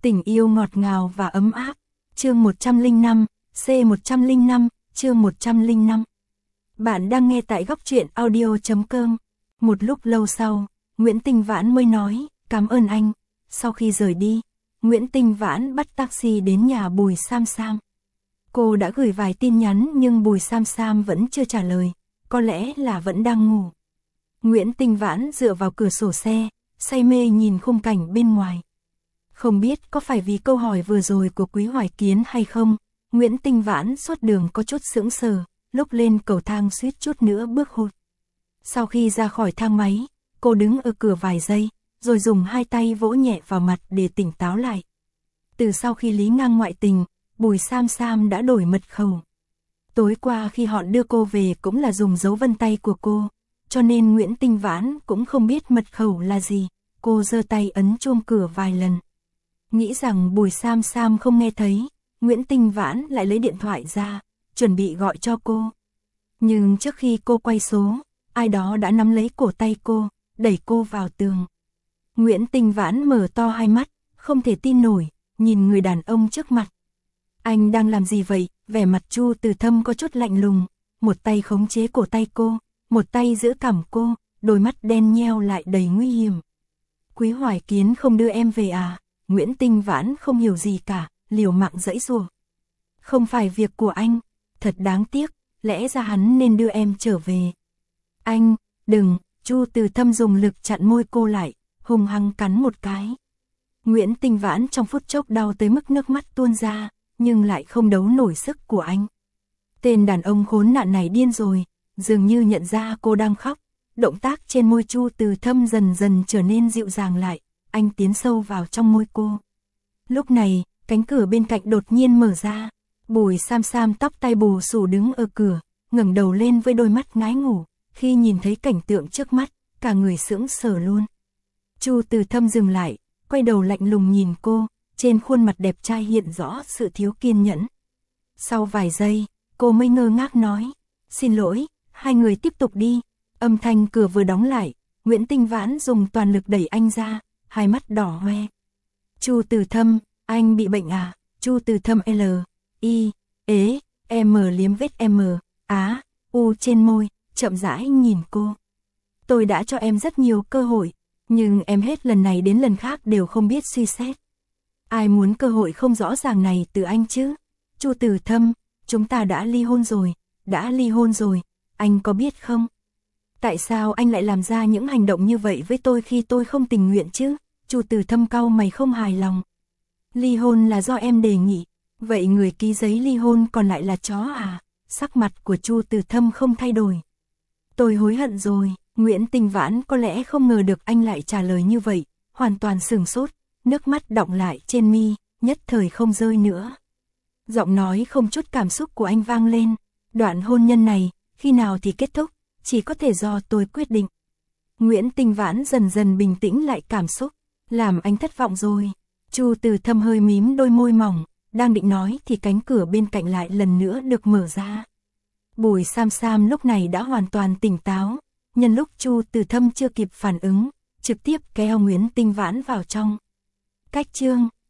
Tình yêu ngọt ngào và ấm áp. Chương 105, C105, chương 105. Bạn đang nghe tại góc truyện audio.com. Một lúc lâu sau, Nguyễn Tinh Vãn mới nói, cảm ơn anh. Sau khi rời đi, Nguyễn Tinh Vãn bắt taxi đến nhà Bùi Sam Sam. Cô đã gửi vài tin nhắn nhưng Bùi Sam Sam vẫn chưa trả lời, có lẽ là vẫn đang ngủ. Nguyễn Tinh Vãn dựa vào cửa sổ xe, say mê nhìn khung cảnh bên ngoài. Không biết có phải vì câu hỏi vừa rồi của Quý Hoài Kiến hay không, Nguyễn Tinh Vãn suốt đường có chút sững sờ, lúc lên cầu thang suýt chút nữa bước hụt. Sau khi ra khỏi thang máy, cô đứng ở cửa vài giây, rồi dùng hai tay vỗ nhẹ vào mặt để tỉnh táo lại. Từ sau khi Lý Ngang ngoại tình, Bùi Sam Sam đã đổi mật khẩu. Tối qua khi họ đưa cô về cũng là dùng dấu vân tay của cô, cho nên Nguyễn Tinh Vãn cũng không biết mật khẩu là gì. Cô giơ tay ấn chuông cửa vài lần. Nghĩ rằng Bùi Sam Sam không nghe thấy, Nguyễn Tinh Vãn lại lấy điện thoại ra, chuẩn bị gọi cho cô. Nhưng trước khi cô quay số, ai đó đã nắm lấy cổ tay cô, đẩy cô vào tường. Nguyễn Tinh Vãn mở to hai mắt, không thể tin nổi, nhìn người đàn ông trước mặt. Anh đang làm gì vậy? Vẻ mặt Chu Từ Thâm có chút lạnh lùng, một tay khống chế cổ tay cô, một tay giữ cằm cô, đôi mắt đen nheo lại đầy nguy hiểm. Quý Hoài Kiến không đưa em về à? Nguyễn Tinh Vãn không hiểu gì cả, liều mạng giãy giụa. Không phải việc của anh, thật đáng tiếc, lẽ ra hắn nên đưa em trở về. Anh, đừng, Chu Từ Thâm dùng lực chặn môi cô lại, hung hăng cắn một cái. Nguyễn Tinh Vãn trong phút chốc đau tới mức nước mắt tuôn ra, nhưng lại không đấu nổi sức của anh. Tên đàn ông khốn nạn này điên rồi, dường như nhận ra cô đang khóc, động tác trên môi Chu Từ Thâm dần dần trở nên dịu dàng lại, anh tiến sâu vào trong môi cô. Lúc này, cánh cửa bên cạnh đột nhiên mở ra, Bùi Sam Sam tóc tai bù xù đứng ở cửa, ngẩng đầu lên với đôi mắt ngái ngủ, khi nhìn thấy cảnh tượng trước mắt, cả người sững sờ luôn. Chu Từ Thâm dừng lại, quay đầu lạnh lùng nhìn cô, trên khuôn mặt đẹp trai hiện rõ sự thiếu kiên nhẫn. Sau vài giây, cô mới ngơ ngác nói, xin lỗi, hai người tiếp tục đi. Âm thanh cửa vừa đóng lại, Nguyễn Tinh Vãn dùng toàn lực đẩy anh ra, hai mắt đỏ hoe. Chu Từ Thâm, anh bị bệnh à? Chu Từ Thâm L, I, ế, M liếm vết M, Á, U trên môi, chậm rãi nhìn cô. Tôi đã cho em rất nhiều cơ hội, nhưng em hết lần này đến lần khác đều không biết suy xét. Ai muốn cơ hội không rõ ràng này từ anh chứ? Chu Từ Thâm, chúng ta đã ly hôn rồi, anh có biết không? Tại sao anh lại làm ra những hành động như vậy với tôi khi tôi không tình nguyện chứ? Chu Từ Thâm cau mày không hài lòng. Ly hôn là do em đề nghị, vậy người ký giấy ly hôn còn lại là chó à? Sắc mặt của Chu Từ Thâm không thay đổi. Tôi hối hận rồi. Nguyễn Tinh Vãn có lẽ không ngờ được anh lại trả lời như vậy, hoàn toàn sửng sốt, nước mắt đọng lại trên mi, nhất thời không rơi nữa. Giọng nói không chút cảm xúc của anh vang lên, đoạn hôn nhân này, khi nào thì kết thúc, chỉ có thể do tôi quyết định. Nguyễn Tinh Vãn dần dần bình tĩnh lại cảm xúc, làm anh thất vọng rồi. Chu Từ Thâm hơi mím đôi môi mỏng, đang định nói thì cánh cửa bên cạnh lại lần nữa được mở ra. Bùi Sam Sam lúc này đã hoàn toàn tỉnh táo, nhân lúc Chu Từ Thâm chưa kịp phản ứng, trực tiếp kéo Nguyễn Tinh Vãn vào trong. Cách chương